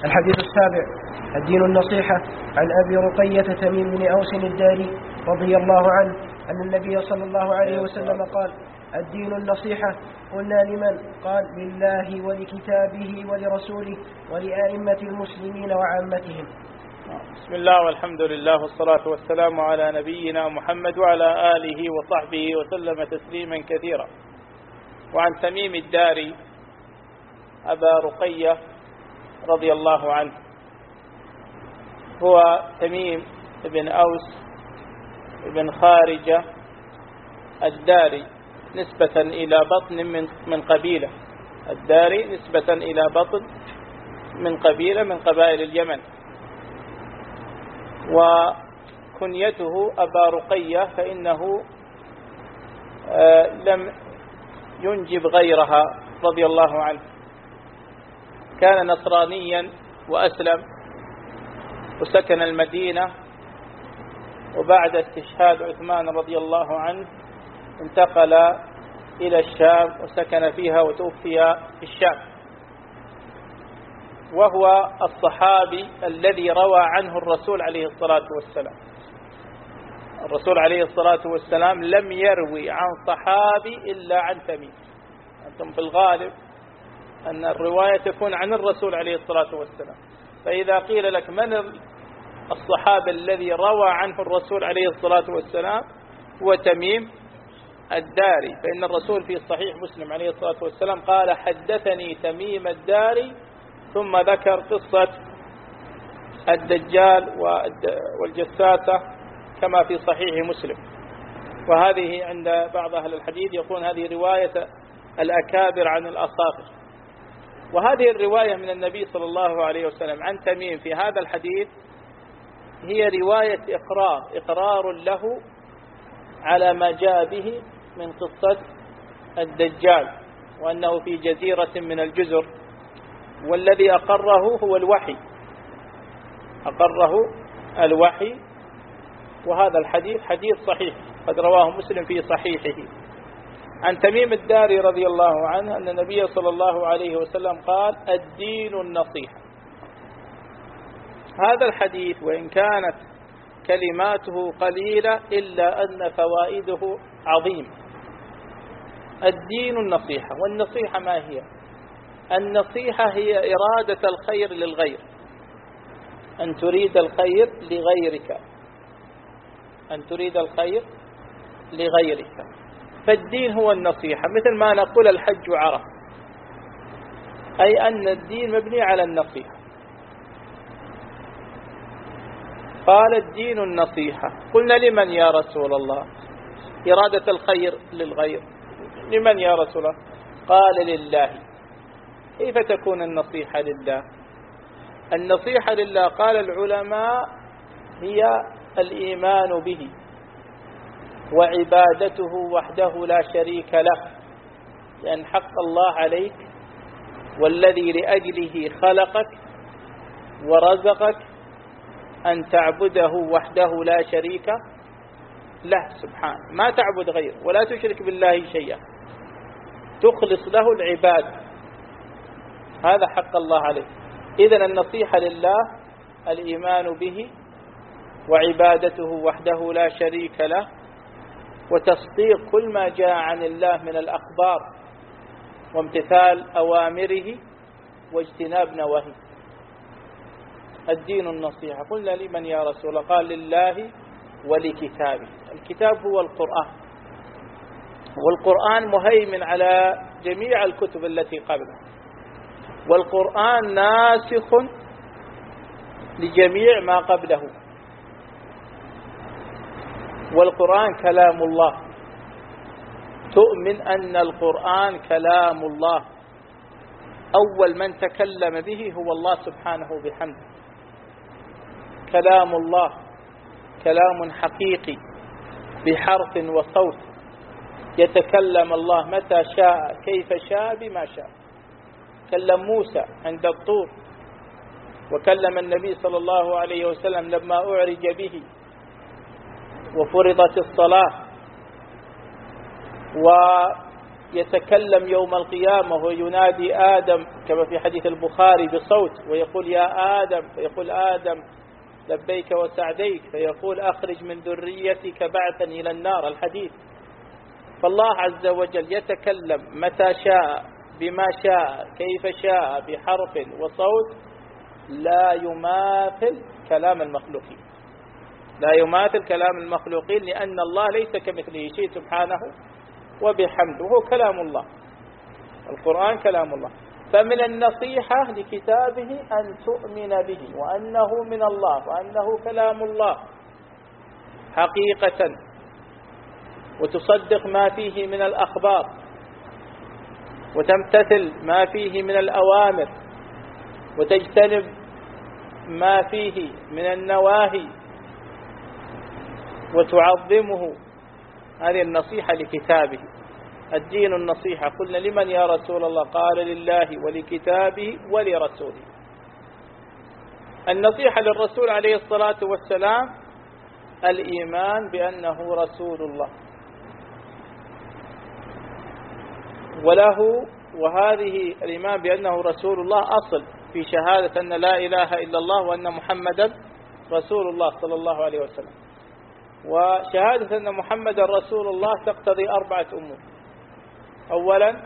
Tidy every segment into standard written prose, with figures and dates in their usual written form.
الحديث السابع: الدين النصيحة. عن أبي رقية تميم بن أوس الداري رضي الله عنه أن النبي صلى الله عليه وسلم قال: الدين النصيحة. قلنا: لمن؟ قال: لله ولكتابه ولرسوله ولأئمة المسلمين وعامتهم. بسم الله والحمد لله والصلاة والسلام على نبينا محمد وعلى آله وصحبه وسلم تسليما كثيرا. وعن تميم الداري أبا رقية رضي الله عنه، هو تميم بن أوس بن خارجة الداري نسبة إلى بطن من قبيلة، الداري نسبة إلى بطن من قبيلة من قبائل اليمن، وكنيته أبا رقية فإنه لم ينجب غيرها رضي الله عنه. كان نصرانيا وأسلم وسكن المدينة، وبعد استشهاد عثمان رضي الله عنه انتقل إلى الشام وسكن فيها وتوفي في الشام، وهو الصحابي الذي روى عنه الرسول عليه الصلاة والسلام. الرسول عليه الصلاة والسلام لم يروي عن صحابي إلا عن تميم. أنتم في الغالب أن الرواية تكون عن الرسول عليه الصلاة والسلام، فإذا قيل لك من الصحابي الذي روى عنه الرسول عليه الصلاة والسلام هو تميم الداري، فإن الرسول في صحيح مسلم عليه الصلاة والسلام قال: حدثني تميم الداري، ثم ذكر قصة الدجال والجساسة كما في صحيح مسلم. وهذه عند بعض أهل الحديث يقول هذه رواية الأكابر عن الأصاغر. وهذه الرواية من النبي صلى الله عليه وسلم عن تميم في هذا الحديث هي رواية إقرار له على ما جاء به من قصة الدجال، وأنه في جزيرة من الجزر، والذي أقره هو الوحي، أقره الوحي. وهذا الحديث حديث صحيح قد رواه مسلم في صحيحه عن تميم الداري رضي الله عنه أن النبي صلى الله عليه وسلم قال: الدين النصيحة. هذا الحديث وإن كانت كلماته قليلة إلا أن فوائده عظيمة. الدين النصيحة. والنصيحة ما هي؟ النصيحة هي إرادة الخير للغير، أن تريد الخير لغيرك، أن تريد الخير لغيرك. فالدين هو النصيحة، مثل ما نقول الحج عرف، أي أن الدين مبني على النصيحة. قال: الدين النصيحة. قلنا: لمن يا رسول الله؟ إرادة الخير للغير، لمن يا رسول الله؟ قال: لله. كيف تكون النصيحة لله؟ النصيحة لله قال العلماء هي الإيمان به وعبادته وحده لا شريك له، لأن حق الله عليك والذي لأجله خلقك ورزقك أن تعبده وحده لا شريك له سبحانه، ما تعبد غيره ولا تشرك بالله شيئا، تخلص له العبادة، هذا حق الله عليك. إذن النصيحة لله الإيمان به وعبادته وحده لا شريك له، وتصديق كل ما جاء عن الله من الأخبار، وامتثال أوامره واجتناب نواهيه. الدين النصيحة. قلنا: لمن يا رسول الله؟ قال: لله ولكتابه. الكتاب هو القرآن، والقرآن مهيمن على جميع الكتب التي قبله، والقرآن ناسخ لجميع ما قبله، والقرآن كلام الله. تؤمن أن القرآن كلام الله، أول من تكلم به هو الله سبحانه بحمده. كلام الله كلام حقيقي بحرف وصوت، يتكلم الله متى شاء كيف شاء بما شاء. كلم موسى عند الطور، وكلم النبي صلى الله عليه وسلم لما أعرج به وفرضت الصلاة يتكلم يوم القيامة وينادي آدم كما في حديث البخاري بصوت ويقول يا آدم، فيقول آدم لبيك وسعديك، فيقول أخرج من ذريتك بعثا إلى النار، الحديث. فالله عز وجل يتكلم متى شاء بما شاء كيف شاء بحرف وصوت لا يماثل كلام المخلوقين، لا يماثل كلام المخلوقين، لأن الله ليس كمثله شيء سبحانه وبحمده، هو كلام الله، القرآن كلام الله. فمن النصيحة لكتابه أن تؤمن به وأنه من الله وأنه كلام الله حقيقة، وتصدق ما فيه من الأخبار وتمتثل ما فيه من الأوامر وتجتنب ما فيه من النواهي وتعظمه. هذه النصيحة لكتابه. الدين النصيحة. قلنا لمن يا رسول الله؟ قال لله ولكتابه ولرسوله. النصيحة للرسول عليه الصلاة والسلام الإيمان بأنه رسول الله وله، وهذه الإيمان بأنه رسول الله أصل في شهادة أن لا إله إلا الله وأن محمدا رسول الله صلى الله عليه وسلم. وشهادة أن محمدا رسول الله تقتضي 4 أمور. أولا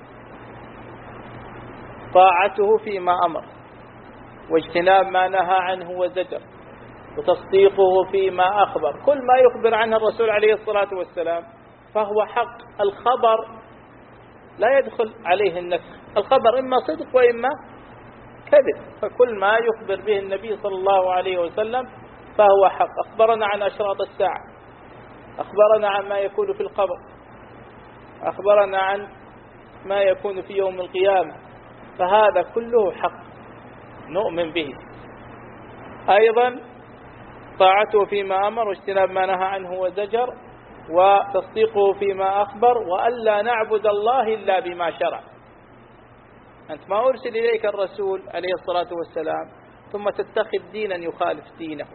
طاعته فيما أمر، واجتناب ما نهى عنه وزجر، وتصديقه فيما أخبر. كل ما يخبر عنه الرسول عليه الصلاة والسلام فهو حق. الخبر لا يدخل عليه النسخ، الخبر إما صدق وإما كذب، فكل ما يخبر به النبي صلى الله عليه وسلم فهو حق. أخبرنا عن أشراط الساعة، أخبرنا عن ما يكون في القبر، أخبرنا عن ما يكون في يوم القيامة، فهذا كله حق نؤمن به. أيضا طاعته فيما أمر واجتناب ما نهى عنه وزجر، وتصديقه فيما أخبر، وألا نعبد الله إلا بما شرع. أنت ما أرسل إليك الرسول عليه الصلاة والسلام ثم تتخذ دينا يخالف دينه.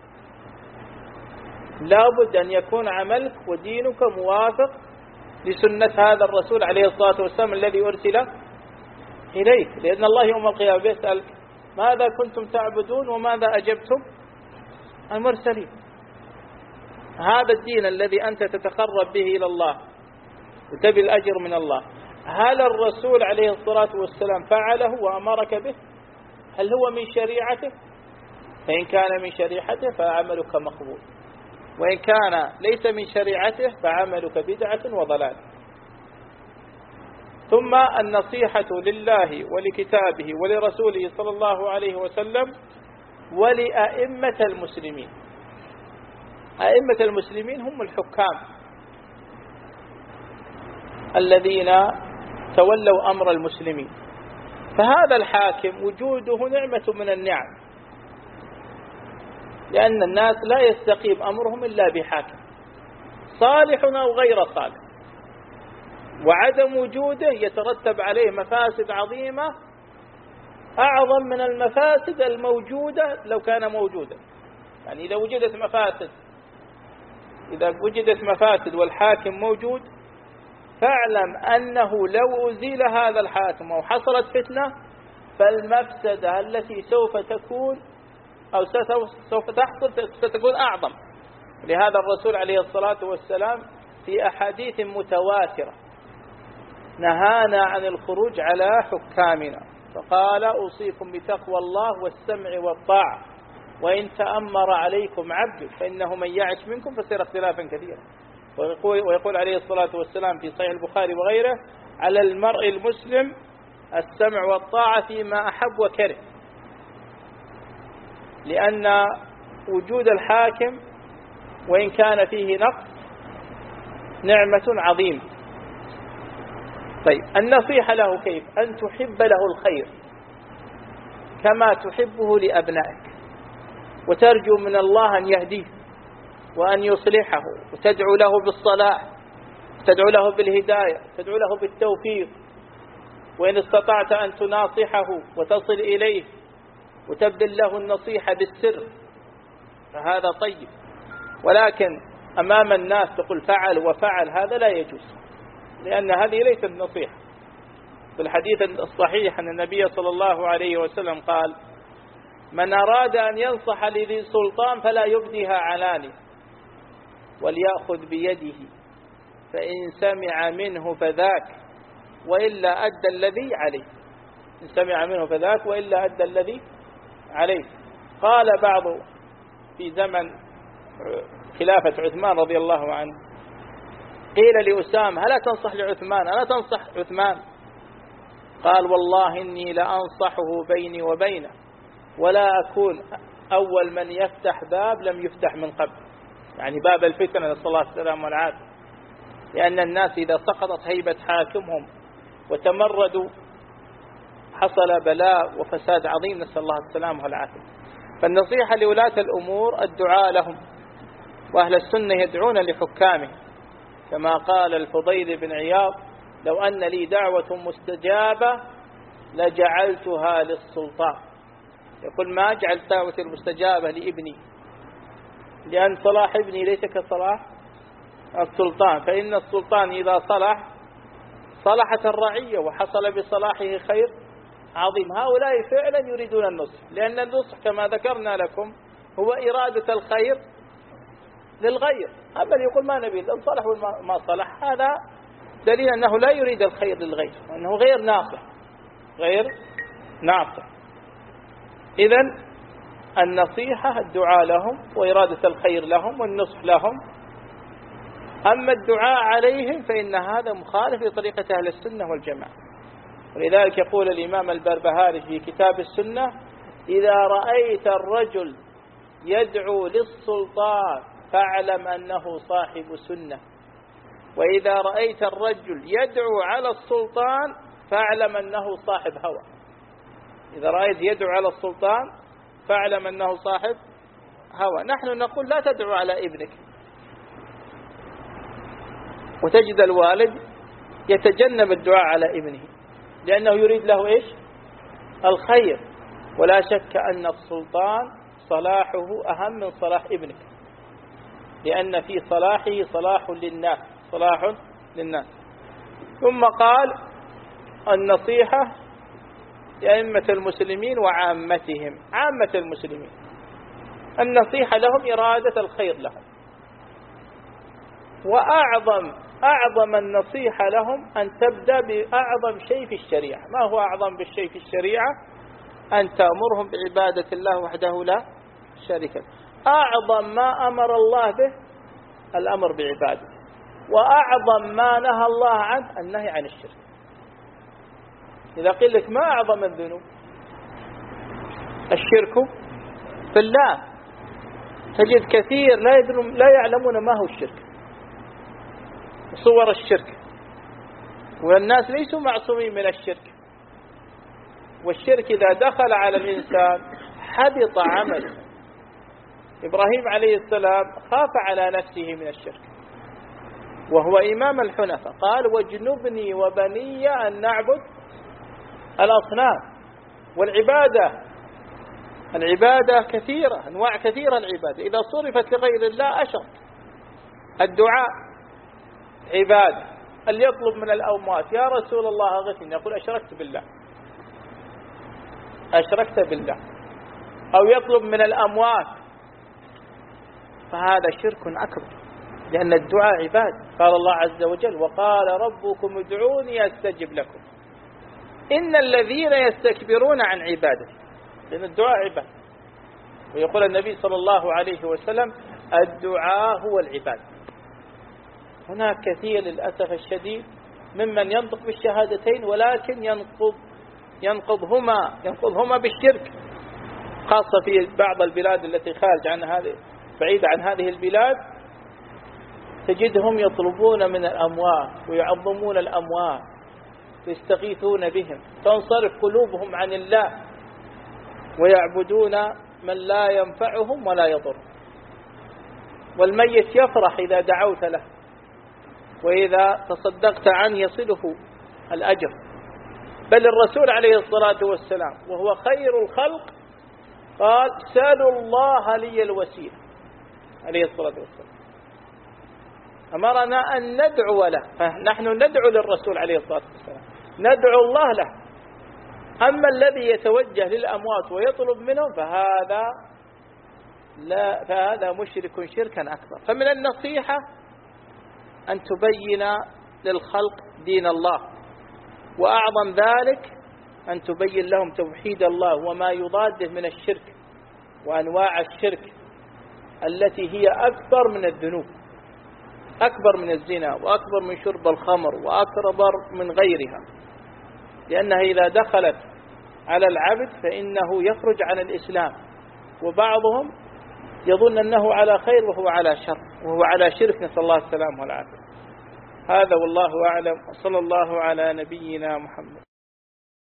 لابد أن يكون عملك ودينك موافق لسنة هذا الرسول عليه الصلاة والسلام الذي أرسل إليك، لأن الله يوم القيامة يسألك ماذا كنتم تعبدون وماذا أجبتم المرسلين. هذا الدين الذي أنت تتقرب به إلى الله وتبي الأجر من الله، هل الرسول عليه الصلاة والسلام فعله وأمرك به؟ هل هو من شريعته؟ فإن كان من شريعته فعملك مقبول، وإن كان ليس من شريعته فعملك بدعة وضلال. ثم النصيحة لله ولكتابه ولرسوله صلى الله عليه وسلم ولأئمة المسلمين. أئمة المسلمين هم الحكام الذين تولوا أمر المسلمين، فهذا الحاكم وجوده نعمة من النعم، لأن الناس لا يستقيم أمرهم إلا بحاكم صالح أو غير صالح، وعدم وجوده يترتب عليه مفاسد عظيمة أعظم من المفاسد الموجودة لو كان موجودا. يعني إذا وجدت مفاسد والحاكم موجود، فاعلم أنه لو أزيل هذا الحاكم أو حصلت فتنة فالمفسدة التي سوف تكون أو سوف تحصل ستكون أعظم. لهذا الرسول عليه الصلاة والسلام في أحاديث متواترة نهانا عن الخروج على حكامنا، فقال أوصيكم بتقوى الله والسمع والطاعة وإن تأمر عليكم عبد فإنه من يعش منكم فسيرى اختلافا كثيرا. ويقول عليه الصلاة والسلام في صحيح البخاري وغيره على المرء المسلم السمع والطاعة فيما أحب وكره، لأن وجود الحاكم وإن كان فيه نقص نعمة عظيمة. طيب النصيحة له كيف؟ أن تحب له الخير كما تحبه لأبنائك، وترجو من الله أن يهديه وأن يصلحه، وتدعو له بالصلاح، تدعو له بالهداية، تدعو له بالتوفيق، وإن استطعت أن تناصحه وتصل إليه وتبذل له النصيحة بالسر فهذا طيب. ولكن أمام الناس تقول فعل وفعل، هذا لا يجوز. لأن هذه ليست نصيحة. في الحديث الصحيح أن النبي صلى الله عليه وسلم قال: من أراد أن ينصح لذي سلطان فلا يبديها علانية وليأخذ بيده، فإن سمع منه فذاك وإلا أدى الذي عليه. إن سمع منه فذاك وإلا أدى الذي عليه. قال بعض في زمن خلافة عثمان رضي الله عنه، قيل لأسامة: هلا تنصح لعثمان؟ ألا تنصح عثمان؟ قال: والله إني لأنصحه بيني وبينه ولا أكون أول من يفتح باب لم يفتح من قبل، يعني باب الفتنة نسأل الله السلامة والعافية. لأن الناس إذا سقطت هيبة حاكمهم وتمردوا حصل بلاء وفساد عظيم نسأل الله السلامة والعافية. فالنصيحة لولاة الأمور الدعاء لهم، وأهل السنة يدعون لحكامهم، كما قال الفضيل بن عياض: لو أن لي دعوة مستجابة لجعلتها للسلطان. يقول: ما جعلت دعوة المستجابة لابني، لأن صلاح ابني ليس كصلاح السلطان، فإن السلطان إذا صلح صلحت الرعية وحصل بصلاحه خير عظيم. هؤلاء فعلا يريدون النصح، لأن النصح كما ذكرنا لكم هو إرادة الخير للغير. أما يقول ما نبي إن صلح وما صلح، هذا دليل أنه لا يريد الخير للغير، وأنه غير ناصح، غير ناصح. إذن النصيحة الدعاء لهم وإرادة الخير لهم والنصح لهم. أما الدعاء عليهم فإن هذا مخالف لطريقة أهل السنة والجماعة. ولذلك يقول الإمام البربهاري في كتاب السنة: إذا رأيت الرجل يدعو للسلطان فاعلم أنه صاحب سنة، وإذا رأيت الرجل يدعو على السلطان فاعلم أنه صاحب هوى. إذا رأيت يدعو على السلطان فاعلم أنه صاحب هوى. نحن نقول لا تدعو على ابنك، وتجد الوالد يتجنب الدعاء على ابنه لأنه يريد له إيش؟ الخير. ولا شك أن السلطان صلاحه أهم من صلاح ابنك، لأن في صلاحه صلاح للناس، صلاح للناس. ثم قال: النصيحة لأئمة المسلمين وعامتهم. عامة المسلمين النصيحة لهم إرادة الخير لهم، وأعظم النصيحة لهم أن تبدأ بأعظم شيء في الشريعة. ما هو أعظم بالشيء في الشريعة؟ أن تأمرهم بعبادة الله وحده لا شريك له. أعظم ما أمر الله به الأمر بعباده، وأعظم ما نهى الله عنه النهي عن الشرك. إذا قيل لك ما أعظم الذنوب؟ الشرك في الله. تجد كثير لا يعلمون ما هو الشرك، صور الشرك، والناس ليسوا معصومين من الشرك. والشرك إذا دخل على الإنسان حبط عمله. إبراهيم عليه السلام خاف على نفسه من الشرك وهو إمام الحنفاء، قال: واجنبني وبني أن نعبد الأصنام. والعبادة كثيرة، أنواع كثيرة. العبادة إذا صرفت لغير الله أشرك. الدعاء عبادة. اللي يطلب من الأموات: يا رسول الله أغثني، يقول: أشركت بالله، أشركت بالله. أو يطلب من الأموات، فهذا شرك أكبر، لأن الدعاء عبادة. قال الله عز وجل: وقال ربكم ادعوني أستجب لكم إن الذين يستكبرون عن عبادتي. لأن الدعاء عبادة. ويقول النبي صلى الله عليه وسلم: الدعاء هو العبادة. هناك كثير للأسف الشديد ممن ينطق بالشهادتين ولكن ينقضهما بالشرك، خاصة في بعض البلاد التي خارج عن هذه، بعيدة عن هذه البلاد، تجدهم يطلبون من الأموات ويعظمون الأموات ويستغيثون بهم، تنصرف قلوبهم عن الله ويعبدون من لا ينفعهم ولا يضر. والميت يفرح إذا دعوت له، وإذا تصدقت عنه يصله الأجر. بل الرسول عليه الصلاة والسلام وهو خير الخلق قال: سألوا الله لي الوسيلة، عليه الصلاة والسلام. أمرنا أن ندعو له، فنحن ندعو للرسول عليه الصلاة والسلام، ندعو الله له. أما الذي يتوجه للأموات ويطلب منهم فهذا مشرك شركا أكبر. فمن النصيحة أن تبين للخلق دين الله، وأعظم ذلك أن تبين لهم توحيد الله وما يضاده من الشرك وأنواع الشرك التي هي أكبر من الذنوب، أكبر من الزنا وأكبر من شرب الخمر وأكبر من غيرها، لأنها إذا دخلت على العبد فإنه يخرج عن الإسلام، وبعضهم يظن أنه على خير وهو على شر وهو على شرك، نسأل الله السلامة والعافية. هذا والله أعلم، وصلى الله على نبينا محمد.